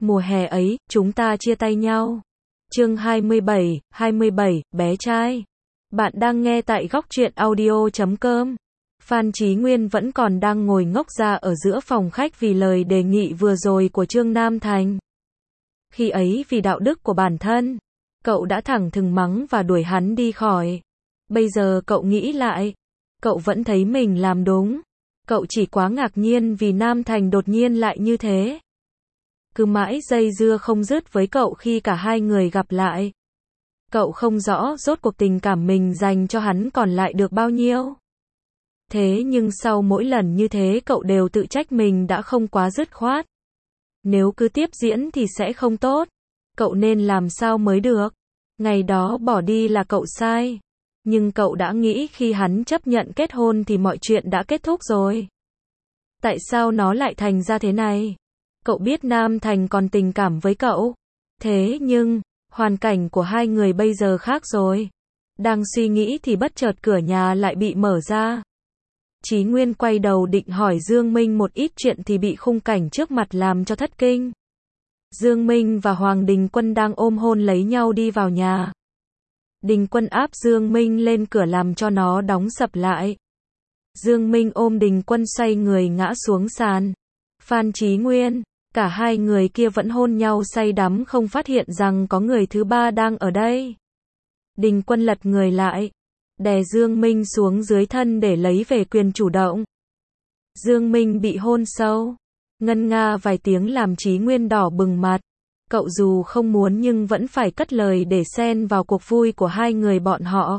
Mùa hè ấy, chúng ta chia tay nhau. Chương 27, bé trai. Bạn đang nghe tại góc truyện audio.com. Phan Chí Nguyên vẫn còn đang ngồi ngốc ra ở giữa phòng khách vì lời đề nghị vừa rồi của Trương Nam Thành. Khi ấy vì đạo đức của bản thân, cậu đã thẳng thừng mắng và đuổi hắn đi khỏi. Bây giờ cậu nghĩ lại, cậu vẫn thấy mình làm đúng. Cậu chỉ quá ngạc nhiên vì Nam Thành đột nhiên lại như thế. Cứ mãi dây dưa không dứt với cậu khi cả hai người gặp lại. Cậu không rõ rốt cuộc tình cảm mình dành cho hắn còn lại được bao nhiêu. Thế nhưng sau mỗi lần như thế cậu đều tự trách mình đã không quá dứt khoát. Nếu cứ tiếp diễn thì sẽ không tốt. Cậu nên làm sao mới được. Ngày đó bỏ đi là cậu sai. Nhưng cậu đã nghĩ khi hắn chấp nhận kết hôn thì mọi chuyện đã kết thúc rồi. Tại sao nó lại thành ra thế này? Cậu biết Nam Thành còn tình cảm với cậu. Thế nhưng, hoàn cảnh của hai người bây giờ khác rồi. Đang suy nghĩ thì bất chợt cửa nhà lại bị mở ra. Chí Nguyên quay đầu định hỏi Dương Minh một ít chuyện thì bị khung cảnh trước mặt làm cho thất kinh. Dương Minh và Hoàng Đình Quân đang ôm hôn lấy nhau đi vào nhà. Đình Quân áp Dương Minh lên cửa làm cho nó đóng sập lại. Dương Minh ôm Đình Quân xoay người ngã xuống sàn. Phan Chí Nguyên, cả hai người kia vẫn hôn nhau say đắm không phát hiện rằng có người thứ ba đang ở đây. Đình Quân lật người lại, đè Dương Minh xuống dưới thân để lấy về quyền chủ động. Dương Minh bị hôn sâu, ngân nga vài tiếng làm Chí Nguyên đỏ bừng mặt. Cậu dù không muốn nhưng vẫn phải cất lời để xen vào cuộc vui của hai người bọn họ.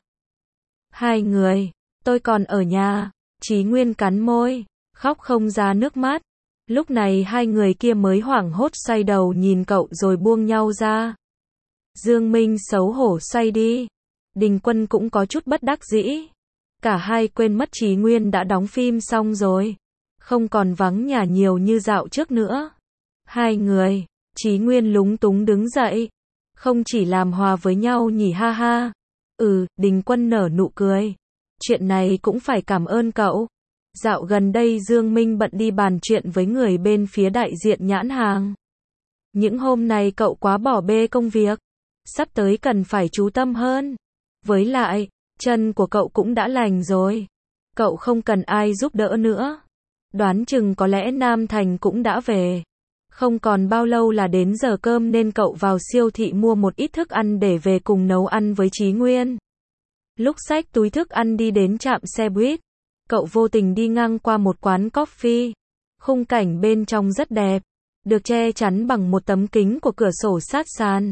Hai người, tôi còn ở nhà. Chí Nguyên cắn môi, khóc không ra nước mắt. Lúc này hai người kia mới hoảng hốt xoay đầu nhìn cậu rồi buông nhau ra. Dương Minh xấu hổ xoay đi. Đình Quân cũng có chút bất đắc dĩ. Cả hai quên mất Chí Nguyên đã đóng phim xong rồi. Không còn vắng nhà nhiều như dạo trước nữa. Hai người, Chí Nguyên lúng túng đứng dậy. Không chỉ làm hòa với nhau nhỉ ha ha. Đình Quân nở nụ cười. Chuyện này cũng phải cảm ơn cậu. Dạo gần đây Dương Minh bận đi bàn chuyện với người bên phía đại diện nhãn hàng. Những hôm này cậu quá bỏ bê công việc. Sắp tới cần phải chú tâm hơn. Với lại, chân của cậu cũng đã lành rồi. Cậu không cần ai giúp đỡ nữa. Đoán chừng có lẽ Nam Thành cũng đã về. Không còn bao lâu là đến giờ cơm nên cậu vào siêu thị mua một ít thức ăn để về cùng nấu ăn với Chí Nguyên. Lúc xách túi thức ăn đi đến trạm xe buýt, cậu vô tình đi ngang qua một quán coffee. Khung cảnh bên trong rất đẹp, được che chắn bằng một tấm kính của cửa sổ sát sàn.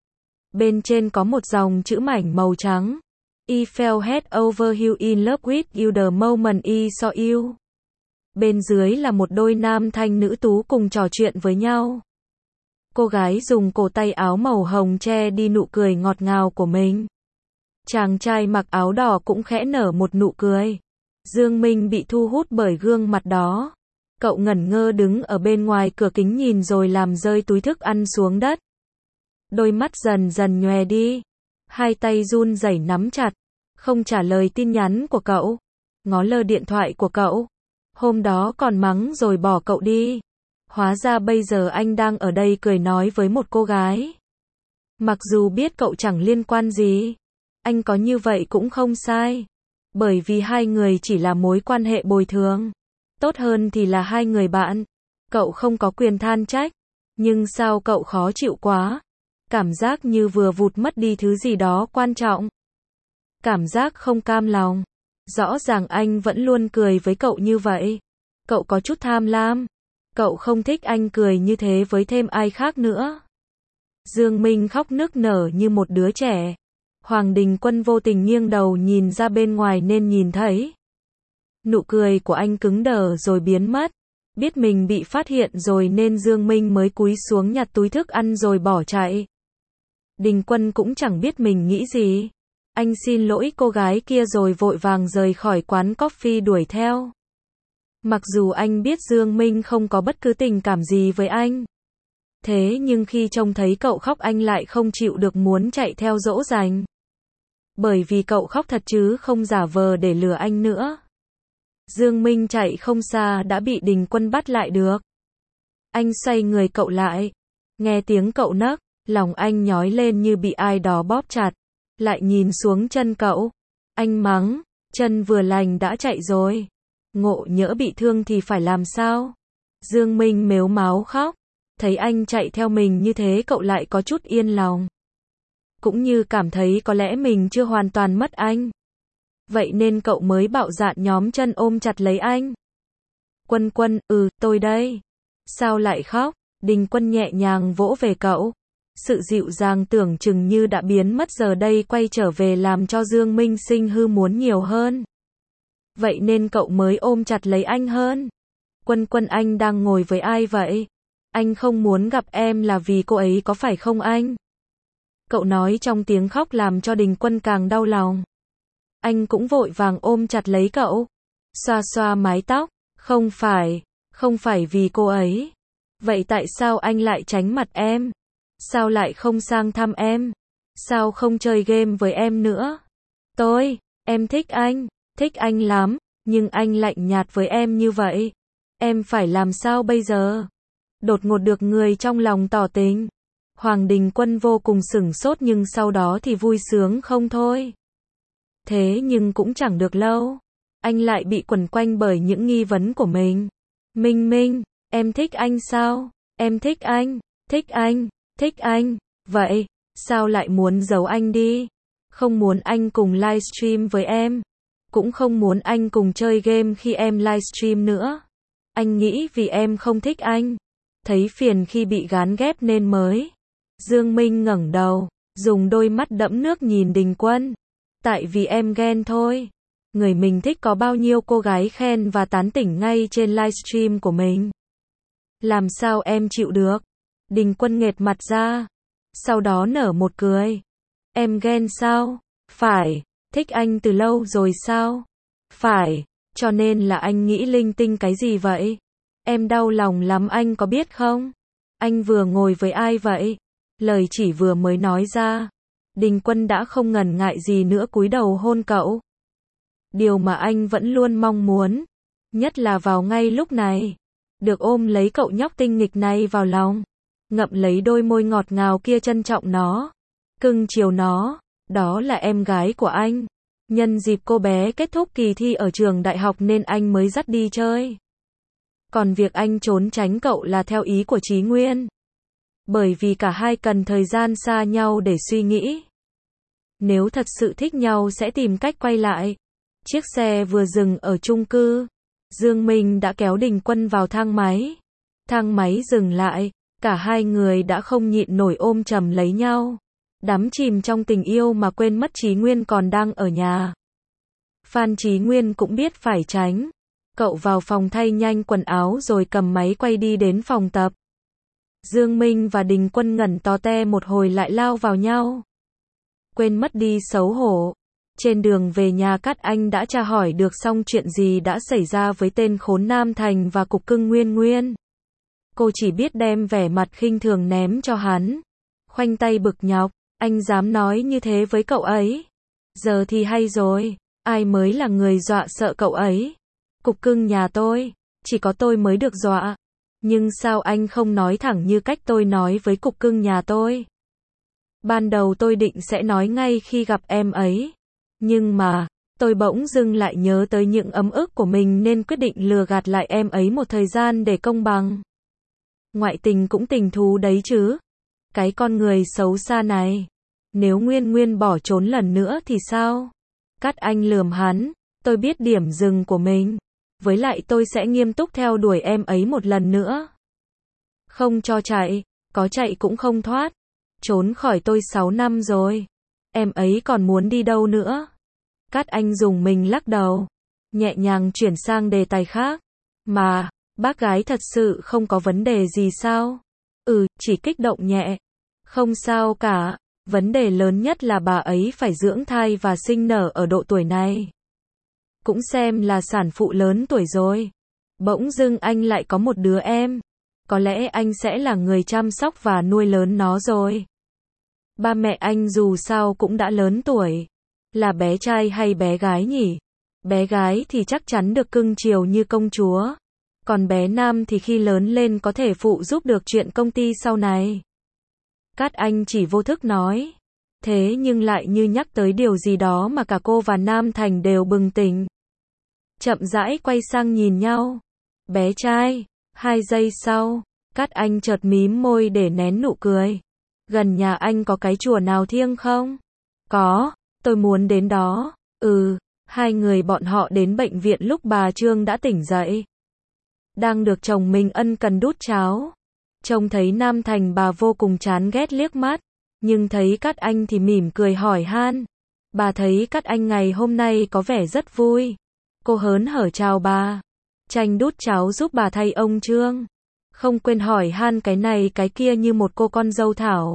Bên trên có một dòng chữ mảnh màu trắng. I fell head over heels in love with you the moment I saw you. Bên dưới là một đôi nam thanh nữ tú cùng trò chuyện với nhau. Cô gái dùng cổ tay áo màu hồng che đi nụ cười ngọt ngào của mình. Chàng trai mặc áo đỏ cũng khẽ nở một nụ cười. Dương Minh bị thu hút bởi gương mặt đó. Cậu ngẩn ngơ đứng ở bên ngoài cửa kính nhìn rồi làm rơi túi thức ăn xuống đất. Đôi mắt dần dần nhòe đi. Hai tay run rẩy nắm chặt. Không trả lời tin nhắn của cậu. Ngó lơ điện thoại của cậu. Hôm đó còn mắng rồi bỏ cậu đi. Hóa ra bây giờ anh đang ở đây cười nói với một cô gái. Mặc dù biết cậu chẳng liên quan gì. Anh có như vậy cũng không sai. Bởi vì hai người chỉ là mối quan hệ bồi thường. Tốt hơn thì là hai người bạn. Cậu không có quyền than trách. Nhưng sao cậu khó chịu quá. Cảm giác như vừa vụt mất đi thứ gì đó quan trọng. Cảm giác không cam lòng. Rõ ràng anh vẫn luôn cười với cậu như vậy. Cậu có chút tham lam. Cậu không thích anh cười như thế với thêm ai khác nữa. Dương Minh khóc nức nở như một đứa trẻ. Hoàng Đình Quân vô tình nghiêng đầu nhìn ra bên ngoài nên nhìn thấy. Nụ cười của anh cứng đờ rồi biến mất. Biết mình bị phát hiện rồi nên Dương Minh mới cúi xuống nhặt túi thức ăn rồi bỏ chạy. Đình Quân cũng chẳng biết mình nghĩ gì. Anh xin lỗi cô gái kia rồi vội vàng rời khỏi quán coffee đuổi theo. Mặc dù anh biết Dương Minh không có bất cứ tình cảm gì với anh. Thế nhưng khi trông thấy cậu khóc anh lại không chịu được muốn chạy theo dỗ dành. Bởi vì cậu khóc thật chứ không giả vờ để lừa anh nữa. Dương Minh chạy không xa đã bị Đình Quân bắt lại được. Anh xoay người cậu lại. Nghe tiếng cậu nấc, lòng anh nhói lên như bị ai đó bóp chặt. Lại nhìn xuống chân cậu. Anh mắng, chân vừa lành đã chạy rồi. Ngộ nhỡ bị thương thì phải làm sao? Dương Minh mếu máo khóc. Thấy anh chạy theo mình như thế cậu lại có chút yên lòng. Cũng như cảm thấy có lẽ mình chưa hoàn toàn mất anh. Vậy nên cậu mới bạo dạn nhóm chân ôm chặt lấy anh. Quân Quân, tôi đây. Sao lại khóc? Đình Quân nhẹ nhàng vỗ về cậu. Sự dịu dàng tưởng chừng như đã biến mất giờ đây quay trở về làm cho Dương Minh sinh hư muốn nhiều hơn. Vậy nên cậu mới ôm chặt lấy anh hơn. Quân Quân, anh đang ngồi với ai vậy? Anh không muốn gặp em là vì cô ấy có phải không anh? Cậu nói trong tiếng khóc làm cho Đình Quân càng đau lòng. Anh cũng vội vàng ôm chặt lấy cậu. Xoa xoa mái tóc. Không phải vì cô ấy. Vậy tại sao anh lại tránh mặt em? Sao lại không sang thăm em? Sao không chơi game với em nữa? Em thích anh lắm, nhưng anh lạnh nhạt với em như vậy. Em phải làm sao bây giờ? Đột ngột được người trong lòng tỏ tình. Hoàng Đình Quân vô cùng sửng sốt nhưng sau đó thì vui sướng không thôi. Thế nhưng cũng chẳng được lâu. Anh lại bị quẩn quanh bởi những nghi vấn của mình. Minh, em thích anh sao? Em thích anh. Vậy, sao lại muốn giấu anh đi? Không muốn anh cùng livestream với em. Cũng không muốn anh cùng chơi game khi em livestream nữa. Anh nghĩ vì em không thích anh. Thấy phiền khi bị gán ghép nên mới. Dương Minh ngẩng đầu, dùng đôi mắt đẫm nước nhìn Đình Quân. Tại vì em ghen thôi. Người mình thích có bao nhiêu cô gái khen và tán tỉnh ngay trên livestream của mình. Làm sao em chịu được? Đình Quân nghệt mặt ra. Sau đó nở một cười. Em ghen sao? Phải, thích anh từ lâu rồi sao? Phải, cho nên là anh nghĩ linh tinh cái gì vậy? Em đau lòng lắm anh có biết không? Anh vừa ngồi với ai vậy? Lời chỉ vừa mới nói ra. Đình Quân đã không ngần ngại gì nữa cúi đầu hôn cậu. Điều mà anh vẫn luôn mong muốn. Nhất là vào ngay lúc này. Được ôm lấy cậu nhóc tinh nghịch này vào lòng. Ngậm lấy đôi môi ngọt ngào kia trân trọng nó. Cưng chiều nó. Đó là em gái của anh. Nhân dịp cô bé kết thúc kỳ thi ở trường đại học nên anh mới dắt đi chơi. Còn việc anh trốn tránh cậu là theo ý của Chí Nguyên. Bởi vì cả hai cần thời gian xa nhau để suy nghĩ. Nếu thật sự thích nhau sẽ tìm cách quay lại. Chiếc xe vừa dừng ở chung cư. Dương Minh đã kéo Đình Quân vào thang máy. Thang máy dừng lại. Cả hai người đã không nhịn nổi ôm chầm lấy nhau. Đắm chìm trong tình yêu mà quên mất Chí Nguyên còn đang ở nhà. Phan Chí Nguyên cũng biết phải tránh. Cậu vào phòng thay nhanh quần áo rồi cầm máy quay đi đến phòng tập. Dương Minh và Đình Quân ngẩn to te một hồi lại lao vào nhau. Quên mất đi xấu hổ. Trên đường về nhà Cát Anh đã tra hỏi được xong chuyện gì đã xảy ra với tên khốn Nam Thành và cục cưng Nguyên Nguyên. Cô chỉ biết đem vẻ mặt khinh thường ném cho hắn. Khoanh tay bực nhọc, anh dám nói như thế với cậu ấy. Giờ thì hay rồi, ai mới là người dọa sợ cậu ấy? Cục cưng nhà tôi, chỉ có tôi mới được dọa. Nhưng sao anh không nói thẳng như cách tôi nói với cục cưng nhà tôi? Ban đầu tôi định sẽ nói ngay khi gặp em ấy. Nhưng mà, tôi bỗng dưng lại nhớ tới những ấm ức của mình nên quyết định lừa gạt lại em ấy một thời gian để công bằng. Ngoại tình cũng tình thú đấy chứ. Cái con người xấu xa này. Nếu Nguyên Nguyên bỏ trốn lần nữa thì sao? Cát Anh lườm hắn. Tôi biết điểm dừng của mình. Với lại tôi sẽ nghiêm túc theo đuổi em ấy một lần nữa. Không cho chạy. Có chạy cũng không thoát. Trốn khỏi tôi 6 năm rồi. Em ấy còn muốn đi đâu nữa? Cát Anh dùng mình lắc đầu. Nhẹ nhàng chuyển sang đề tài khác. Mà, bác gái thật sự không có vấn đề gì sao? Chỉ kích động nhẹ. Không sao cả. Vấn đề lớn nhất là bà ấy phải dưỡng thai và sinh nở ở độ tuổi này. Cũng xem là sản phụ lớn tuổi rồi. Bỗng dưng anh lại có một đứa em. Có lẽ anh sẽ là người chăm sóc và nuôi lớn nó rồi. Ba mẹ anh dù sao cũng đã lớn tuổi. Là bé trai hay bé gái nhỉ? Bé gái thì chắc chắn được cưng chiều như công chúa. Còn bé Nam thì khi lớn lên có thể phụ giúp được chuyện công ty sau này. Cát Anh chỉ vô thức nói. Thế nhưng lại như nhắc tới điều gì đó mà cả cô và Nam Thành đều bừng tỉnh. Chậm rãi quay sang nhìn nhau. Bé trai, 2 giây sau, Cát Anh chợt mím môi để nén nụ cười. Gần nhà anh có cái chùa nào thiêng không? Có, tôi muốn đến đó. Hai người bọn họ đến bệnh viện lúc bà Trương đã tỉnh dậy. Đang được chồng mình ân cần đút cháo. Trông thấy Nam Thành bà vô cùng chán ghét liếc mắt. Nhưng thấy Cát Anh thì mỉm cười hỏi han. Bà thấy Cát Anh ngày hôm nay có vẻ rất vui. Cô hớn hở chào bà. Tranh đút cháo giúp bà thay ông Trương. Không quên hỏi han cái này cái kia như một cô con dâu thảo.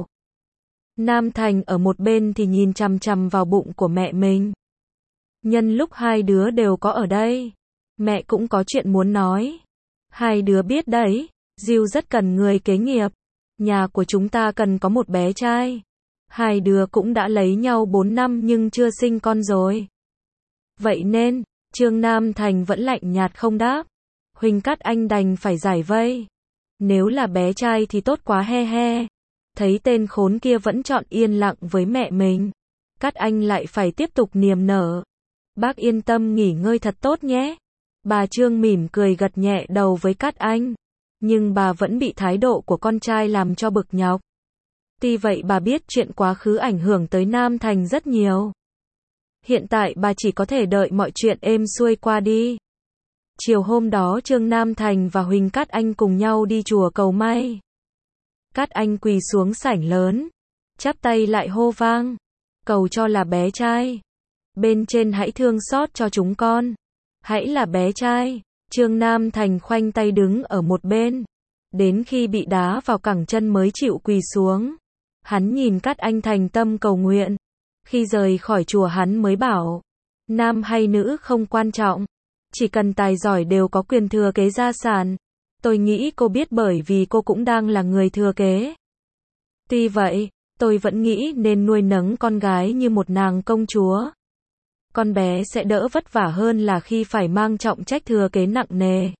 Nam Thành ở một bên thì nhìn chằm chằm vào bụng của mẹ mình. Nhân lúc hai đứa đều có ở đây, mẹ cũng có chuyện muốn nói. Hai đứa biết đấy, Diêu rất cần người kế nghiệp. Nhà của chúng ta cần có một bé trai. Hai đứa cũng đã lấy nhau 4 năm nhưng chưa sinh con rồi. Vậy nên, Trương Nam Thành vẫn lạnh nhạt không đáp. Huỳnh Cát Anh đành phải giải vây. Nếu là bé trai thì tốt quá he he. Thấy tên khốn kia vẫn chọn yên lặng với mẹ mình. Cát Anh lại phải tiếp tục niềm nở. Bác yên tâm nghỉ ngơi thật tốt nhé. Bà Trương mỉm cười gật nhẹ đầu với Cát Anh. Nhưng bà vẫn bị thái độ của con trai làm cho bực nhọc. Tuy vậy bà biết chuyện quá khứ ảnh hưởng tới Nam Thành rất nhiều. Hiện tại bà chỉ có thể đợi mọi chuyện êm xuôi qua đi. Chiều hôm đó Trương Nam Thành và Huỳnh Cát Anh cùng nhau đi chùa cầu may. Cát Anh quỳ xuống sảnh lớn, chắp tay lại hô vang, cầu cho là bé trai. Bên trên hãy thương xót cho chúng con. Hãy là bé trai. Trương Nam Thành khoanh tay đứng ở một bên. Đến khi bị đá vào cẳng chân mới chịu quỳ xuống. Hắn nhìn Cát Anh thành tâm cầu nguyện. Khi rời khỏi chùa hắn mới bảo, nam hay nữ không quan trọng. Chỉ cần tài giỏi đều có quyền thừa kế gia sản. Tôi nghĩ cô biết bởi vì cô cũng đang là người thừa kế. Tuy vậy, tôi vẫn nghĩ nên nuôi nấng con gái như một nàng công chúa. Con bé sẽ đỡ vất vả hơn là khi phải mang trọng trách thừa kế nặng nề.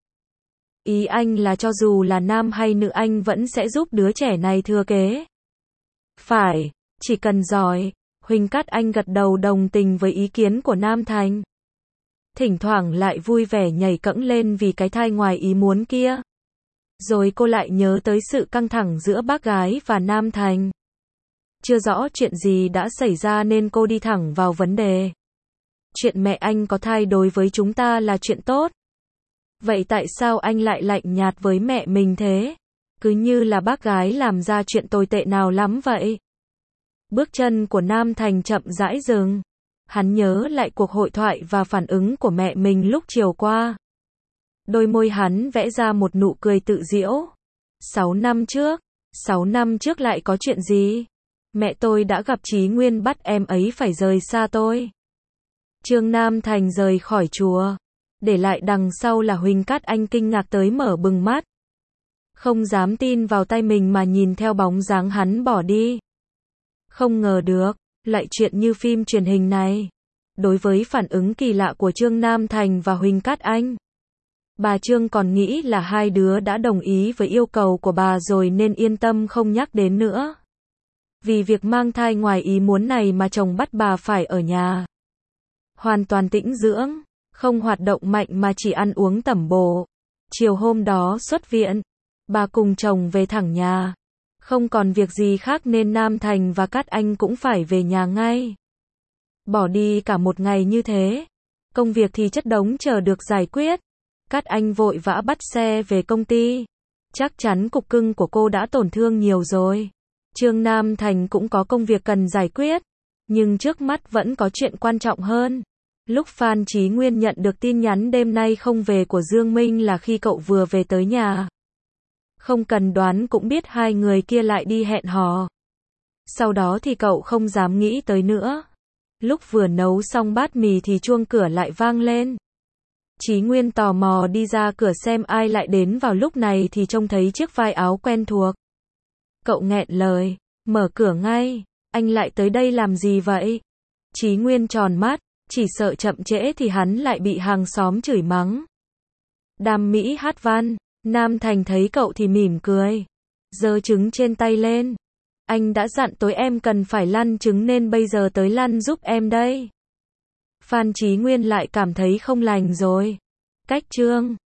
Ý anh là cho dù là nam hay nữ anh vẫn sẽ giúp đứa trẻ này thừa kế. Phải, chỉ cần giỏi. Huỳnh Cát Anh gật đầu đồng tình với ý kiến của Nam Thành. Thỉnh thoảng lại vui vẻ nhảy cẫng lên vì cái thai ngoài ý muốn kia. Rồi cô lại nhớ tới sự căng thẳng giữa bác gái và Nam Thành. Chưa rõ chuyện gì đã xảy ra nên cô đi thẳng vào vấn đề. Chuyện mẹ anh có thai đối với chúng ta là chuyện tốt. Vậy tại sao anh lại lạnh nhạt với mẹ mình thế? Cứ như là bác gái làm ra chuyện tồi tệ nào lắm vậy. Bước chân của Nam Thành chậm rãi dừng. Hắn nhớ lại cuộc hội thoại và phản ứng của mẹ mình lúc chiều qua. Đôi môi hắn vẽ ra một nụ cười tự giễu. 6 năm trước lại có chuyện gì? Mẹ tôi đã gặp Chí Nguyên bắt em ấy phải rời xa tôi. Trương Nam Thành rời khỏi chùa. Để lại đằng sau là Huỳnh Cát Anh kinh ngạc tới mở bừng mắt. Không dám tin vào tay mình mà nhìn theo bóng dáng hắn bỏ đi. Không ngờ được, lại chuyện như phim truyền hình này. Đối với phản ứng kỳ lạ của Trương Nam Thành và Huỳnh Cát Anh, bà Trương còn nghĩ là hai đứa đã đồng ý với yêu cầu của bà rồi nên yên tâm không nhắc đến nữa. Vì việc mang thai ngoài ý muốn này mà chồng bắt bà phải ở nhà. Hoàn toàn tĩnh dưỡng, không hoạt động mạnh mà chỉ ăn uống tẩm bổ. Chiều hôm đó xuất viện, bà cùng chồng về thẳng nhà. Không còn việc gì khác nên Nam Thành và Cát Anh cũng phải về nhà ngay. Bỏ đi cả một ngày như thế. Công việc thì chất đống chờ được giải quyết. Cát Anh vội vã bắt xe về công ty. Chắc chắn cục cưng của cô đã tổn thương nhiều rồi. Trương Nam Thành cũng có công việc cần giải quyết. Nhưng trước mắt vẫn có chuyện quan trọng hơn. Lúc Phan Chí Nguyên nhận được tin nhắn đêm nay không về của Dương Minh là khi cậu vừa về tới nhà. Không cần đoán cũng biết hai người kia lại đi hẹn hò. Sau đó thì cậu không dám nghĩ tới nữa. Lúc vừa nấu xong bát mì thì chuông cửa lại vang lên. Chí Nguyên tò mò đi ra cửa xem ai lại đến vào lúc này thì trông thấy chiếc vai áo quen thuộc. Cậu nghẹn lời, mở cửa ngay, anh lại tới đây làm gì vậy? Chí Nguyên tròn mắt, chỉ sợ chậm trễ thì hắn lại bị hàng xóm chửi mắng. Đam mỹ hát văn, Nam Thành thấy cậu thì mỉm cười, giơ trứng trên tay lên. Anh đã dặn tối em cần phải lăn trứng nên bây giờ tới lăn giúp em đây. Phan Chí Nguyên lại cảm thấy không lành rồi. Cách chương